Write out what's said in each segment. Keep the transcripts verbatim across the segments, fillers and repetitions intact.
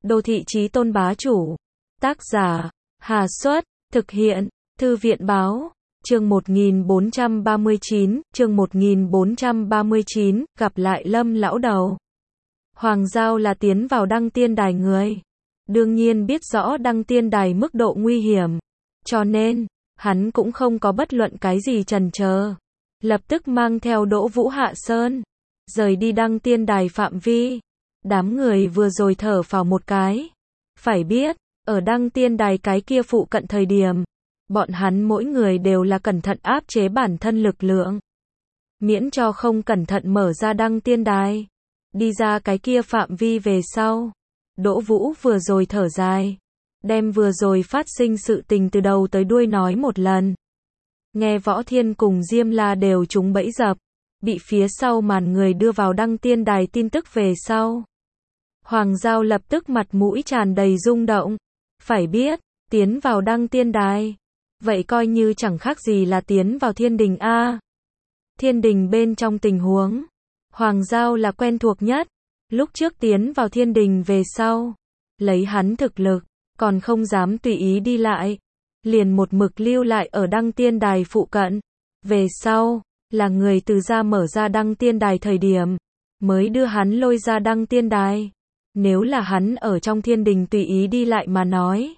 Đô thị chí tôn bá chủ. Tác giả, Hà Xuất, thực hiện, Thư viện Báo. Chương một nghìn bốn trăm ba mươi chín, chương một nghìn bốn trăm ba mươi chín, gặp lại Lâm lão đầu. Hoàng Giao là tiến vào đăng tiên đài người. Đương nhiên biết rõ đăng tiên đài mức độ nguy hiểm. Cho nên, hắn cũng không có bất luận cái gì chần chờ. Lập tức mang theo Đỗ Vũ hạ sơn. Rời đi đăng tiên đài phạm vi. Đám người vừa rồi thở phào một cái. Phải biết, ở đăng tiên đài cái kia phụ cận thời điểm, bọn hắn mỗi người đều là cẩn thận áp chế bản thân lực lượng. Miễn cho không cẩn thận mở ra đăng tiên đài. Đi ra cái kia phạm vi về sau. Đỗ Vũ vừa rồi thở dài. Đem vừa rồi phát sinh sự tình từ đầu tới đuôi nói một lần. Nghe Võ Thiên cùng Diêm La đều trúng bẫy dập. Bị phía sau màn người đưa vào đăng tiên đài tin tức về sau. Hoàng Giao lập tức mặt mũi tràn đầy rung động. Phải biết, tiến vào đăng tiên đài. Vậy coi như chẳng khác gì là tiến vào thiên đình A. Thiên đình bên trong tình huống. Hoàng Giao là quen thuộc nhất. Lúc trước tiến vào thiên đình về sau. Lấy hắn thực lực, còn không dám tùy ý đi lại. Liền một mực lưu lại ở đăng tiên đài phụ cận. Về sau, là người từ ra mở ra đăng tiên đài thời điểm. Mới đưa hắn lôi ra đăng tiên đài. Nếu là hắn ở trong thiên đình tùy ý đi lại mà nói.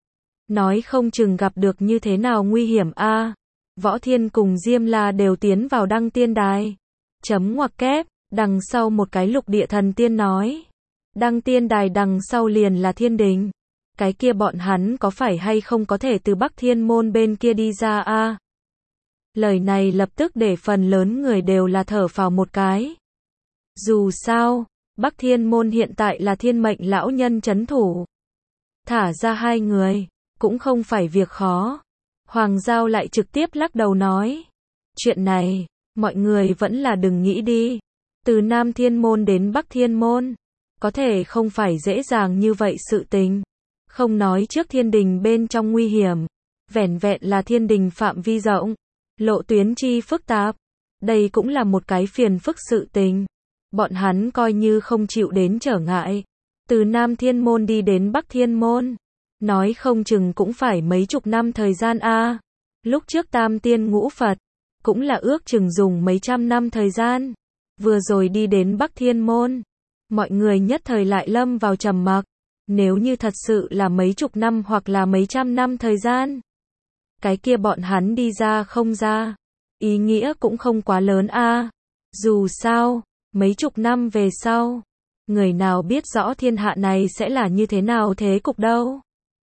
Nói không chừng gặp được như thế nào nguy hiểm a. À, Võ Thiên cùng Diêm La đều tiến vào đăng tiên đài. Chấm ngoặc kép, đằng sau một cái lục địa thần tiên nói. Đăng tiên đài đằng sau liền là thiên đình. Cái kia bọn hắn có phải hay không có thể từ Bắc Thiên Môn bên kia đi ra a? À, lời này lập tức để phần lớn người đều là thở phào một cái. Dù sao, Bắc Thiên Môn hiện tại là thiên mệnh lão nhân trấn thủ. Thả ra hai người, cũng không phải việc khó. Hoàng Giao lại trực tiếp lắc đầu nói. Chuyện này, mọi người vẫn là đừng nghĩ đi. Từ Nam Thiên Môn đến Bắc Thiên Môn, có thể không phải dễ dàng như vậy sự tình. Không nói trước thiên đình bên trong nguy hiểm. Vẻn vẹn là thiên đình phạm vi rộng. Lộ tuyến chi phức tạp. Đây cũng là một cái phiền phức sự tình. Bọn hắn coi như không chịu đến trở ngại. Từ Nam Thiên Môn đi đến Bắc Thiên Môn. Nói không chừng cũng phải mấy chục năm thời gian a. À, lúc trước Tam Tiên Ngũ Phật, cũng là ước chừng dùng mấy trăm năm thời gian. Vừa rồi đi đến Bắc Thiên Môn. Mọi người nhất thời lại lâm vào trầm mặc. Nếu như thật sự là mấy chục năm hoặc là mấy trăm năm thời gian. Cái kia bọn hắn đi ra không ra. Ý nghĩa cũng không quá lớn a. À, dù sao, mấy chục năm về sau. Người nào biết rõ thiên hạ này sẽ là như thế nào thế cục đâu.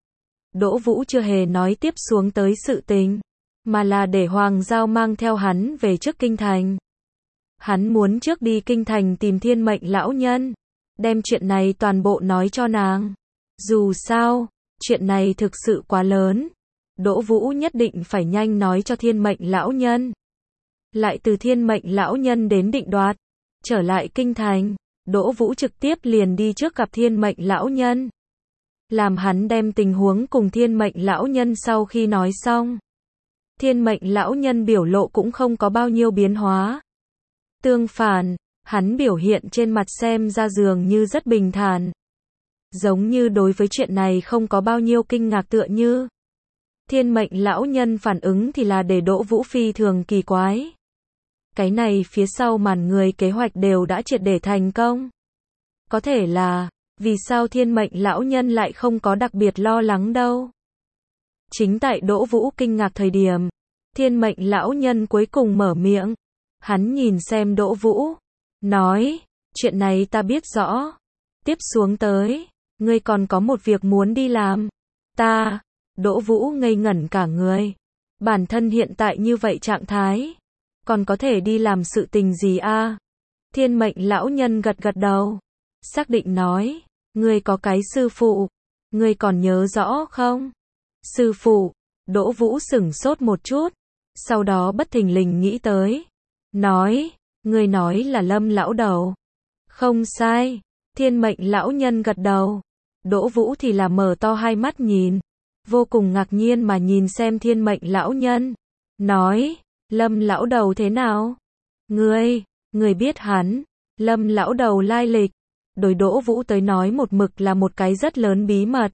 Đỗ Vũ chưa hề nói tiếp xuống tới sự tình. Mà là để Hoàng Giao mang theo hắn về trước kinh thành. Hắn muốn trước đi kinh thành tìm thiên mệnh lão nhân. Đem chuyện này toàn bộ nói cho nàng. Dù sao, chuyện này thực sự quá lớn. Đỗ Vũ nhất định phải nhanh nói cho thiên mệnh lão nhân. Lại từ thiên mệnh lão nhân đến định đoạt. Trở lại kinh thành, Đỗ Vũ trực tiếp liền đi trước gặp thiên mệnh lão nhân. Làm hắn đem tình huống cùng thiên mệnh lão nhân sau khi nói xong. Thiên mệnh lão nhân biểu lộ cũng không có bao nhiêu biến hóa. Tương phản, hắn biểu hiện trên mặt xem ra dường như rất bình thản. Giống như đối với chuyện này không có bao nhiêu kinh ngạc tựa như. Thiên mệnh lão nhân phản ứng thì là để Đỗ Vũ phi thường kỳ quái. Cái này phía sau màn người kế hoạch đều đã triệt để thành công. Có thể là, vì sao thiên mệnh lão nhân lại không có đặc biệt lo lắng đâu. Chính tại Đỗ Vũ kinh ngạc thời điểm, thiên mệnh lão nhân cuối cùng mở miệng. Hắn nhìn xem Đỗ Vũ, nói, chuyện này ta biết rõ. Tiếp xuống tới, ngươi còn có một việc muốn đi làm. Ta, Đỗ Vũ ngây ngẩn cả người. Bản thân hiện tại như vậy trạng thái. Còn có thể đi làm sự tình gì a? À? Thiên mệnh lão nhân gật gật đầu. Xác định nói, ngươi có cái sư phụ. Ngươi còn nhớ rõ không? Sư phụ, Đỗ Vũ sửng sốt một chút. Sau đó bất thình lình nghĩ tới. Nói, ngươi nói là Lâm lão đầu. Không sai, thiên mệnh lão nhân gật đầu. Đỗ Vũ thì là mở to hai mắt nhìn. Vô cùng ngạc nhiên mà nhìn xem thiên mệnh lão nhân. Nói, Lâm lão đầu thế nào? Ngươi, ngươi biết hắn, Lâm lão đầu lai lịch. đối Đỗ Vũ tới nói một mực là một cái rất lớn bí mật.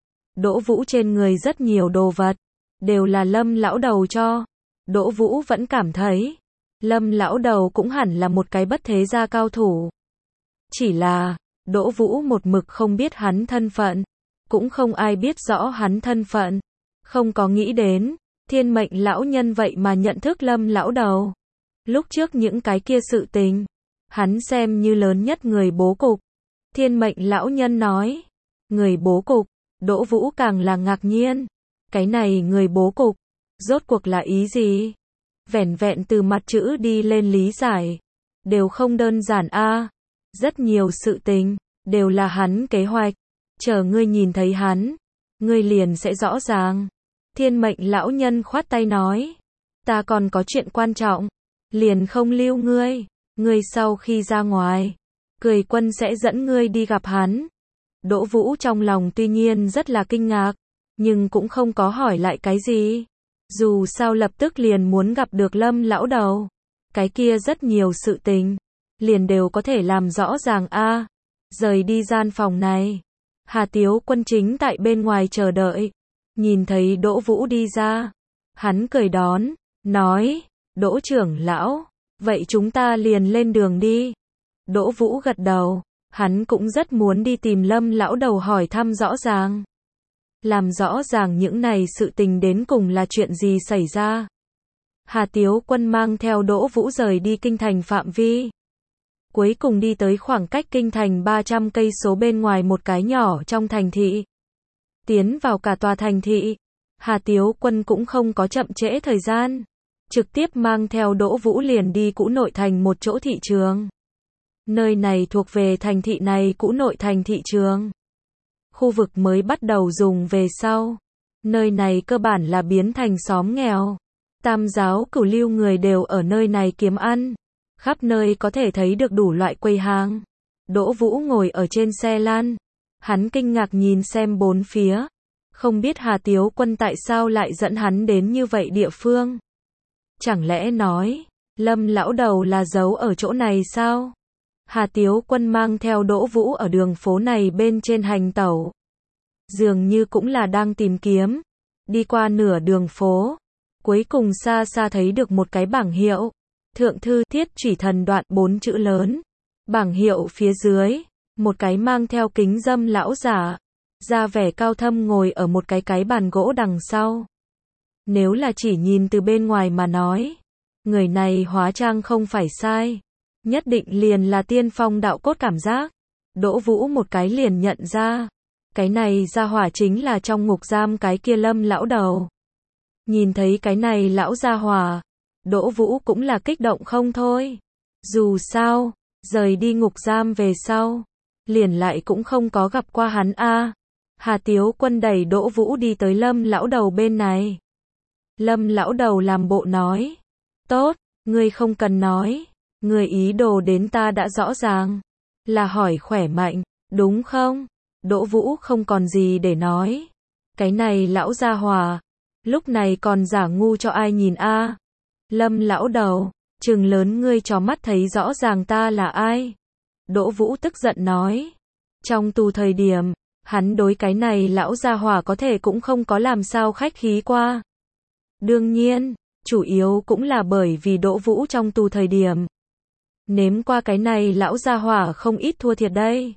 Đỗ Vũ trên người rất nhiều đồ vật, đều là Lâm lão đầu cho. Đỗ Vũ vẫn cảm thấy, Lâm lão đầu cũng hẳn là một cái bất thế gia cao thủ. Chỉ là, Đỗ Vũ một mực không biết hắn thân phận, cũng không ai biết rõ hắn thân phận. Không có nghĩ đến, thiên mệnh lão nhân vậy mà nhận thức Lâm lão đầu. Lúc trước những cái kia sự tình, hắn xem như lớn nhất người bố cục. Thiên mệnh lão nhân nói, người bố cục, Đỗ Vũ càng là ngạc nhiên. Cái này người bố cục, rốt cuộc là ý gì? Vẻn vẹn từ mặt chữ đi lên lý giải, đều không đơn giản a. Rất nhiều sự tình, đều là hắn kế hoạch. Chờ ngươi nhìn thấy hắn, ngươi liền sẽ rõ ràng. Thiên mệnh lão nhân khoát tay nói, ta còn có chuyện quan trọng, liền không lưu ngươi. Ngươi sau khi ra ngoài, Cười Quân sẽ dẫn ngươi đi gặp hắn. Đỗ Vũ trong lòng tuy nhiên rất là kinh ngạc, nhưng cũng không có hỏi lại cái gì. Dù sao lập tức liền muốn gặp được Lâm lão đầu. Cái kia rất nhiều sự tình, liền đều có thể làm rõ ràng a. Rời đi gian phòng này, Hà Tiếu Quân chính tại bên ngoài chờ đợi. Nhìn thấy Đỗ Vũ đi ra, hắn cười đón, nói, Đỗ trưởng lão, vậy chúng ta liền lên đường đi. Đỗ Vũ gật đầu, hắn cũng rất muốn đi tìm Lâm lão đầu hỏi thăm rõ ràng. Làm rõ ràng những này sự tình đến cùng là chuyện gì xảy ra. Hà Tiếu Quân mang theo Đỗ Vũ rời đi kinh thành phạm vi. Cuối cùng đi tới khoảng cách kinh thành ba trăm cây số bên ngoài một cái nhỏ trong thành thị. Tiến vào cả tòa thành thị, Hà Tiếu Quân cũng không có chậm trễ thời gian. Trực tiếp mang theo Đỗ Vũ liền đi cũ nội thành một chỗ thị trường. Nơi này thuộc về thành thị này cũ nội thành thị trường. Khu vực mới bắt đầu dùng về sau. Nơi này cơ bản là biến thành xóm nghèo. Tam giáo cửu lưu người đều ở nơi này kiếm ăn. Khắp nơi có thể thấy được đủ loại quầy hàng. Đỗ Vũ ngồi ở trên xe lăn. Hắn kinh ngạc nhìn xem bốn phía. Không biết Hà Tiếu Quân tại sao lại dẫn hắn đến như vậy địa phương. Chẳng lẽ nói, Lâm lão đầu là giấu ở chỗ này sao? Hà Tiếu Quân mang theo Đỗ Vũ ở đường phố này bên trên hành tẩu. Dường như cũng là đang tìm kiếm. Đi qua nửa đường phố. Cuối cùng xa xa thấy được một cái bảng hiệu. Thượng thư Thiết Chỉ Thần Đoạn bốn chữ lớn. Bảng hiệu phía dưới, một cái mang theo kính dâm lão giả, da vẻ cao thâm ngồi ở một cái cái bàn gỗ đằng sau. Nếu là chỉ nhìn từ bên ngoài mà nói, người này hóa trang không phải sai, nhất định liền là tiên phong đạo cốt cảm giác. Đỗ Vũ một cái liền nhận ra, cái này gia hỏa chính là trong ngục giam cái kia Lâm lão đầu. Nhìn thấy cái này lão gia hỏa, Đỗ Vũ cũng là kích động không thôi. Dù sao, rời đi ngục giam về sau, liền lại cũng không có gặp qua hắn a. Hà Tiếu Quân đẩy Đỗ Vũ đi tới Lâm lão đầu bên này. Lâm lão đầu làm bộ nói, tốt, ngươi không cần nói, ngươi ý đồ đến ta đã rõ ràng, là hỏi khỏe mạnh, đúng không? Đỗ Vũ không còn gì để nói. Cái này lão gia hỏa, lúc này còn giả ngu cho ai nhìn a? Lâm lão đầu, trừng lớn ngươi cho mắt thấy rõ ràng ta là ai. Đỗ Vũ tức giận nói. Trong tù thời điểm, hắn đối cái này lão gia hỏa có thể cũng không có làm sao khách khí qua. Đương nhiên, chủ yếu cũng là bởi vì Đỗ Vũ trong tù thời điểm. Nếm qua cái này lão gia hỏa không ít thua thiệt đây.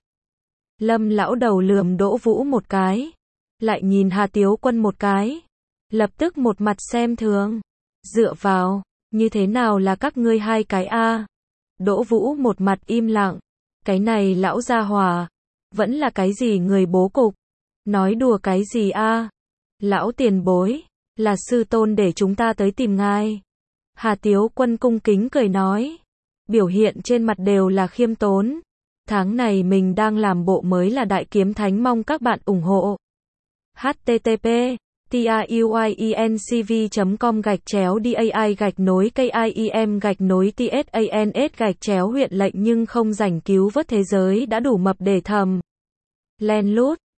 Lâm lão đầu lườm Đỗ Vũ một cái. Lại nhìn Hà Tiếu Quân một cái. Lập tức một mặt xem thường. Dựa vào, như thế nào là các ngươi hai cái a? Đỗ Vũ một mặt im lặng. Cái này lão gia hỏa, vẫn là cái gì người bố cục? Nói đùa cái gì a? Lão tiền bối, là sư tôn để chúng ta tới tìm ngài. Hà Tiếu Quân cung kính cười nói. Biểu hiện trên mặt đều là khiêm tốn. Tháng này mình đang làm bộ mới là Đại Kiếm Thánh, mong các bạn ủng hộ. H T T P TRUIENCV chấm com gạch chéo DAI gạch nối KIEM gạch nối TSANS gạch chéo huyện lệnh nhưng không rảnh cứu vớt thế giới đã đủ mập để thầm. Len lút.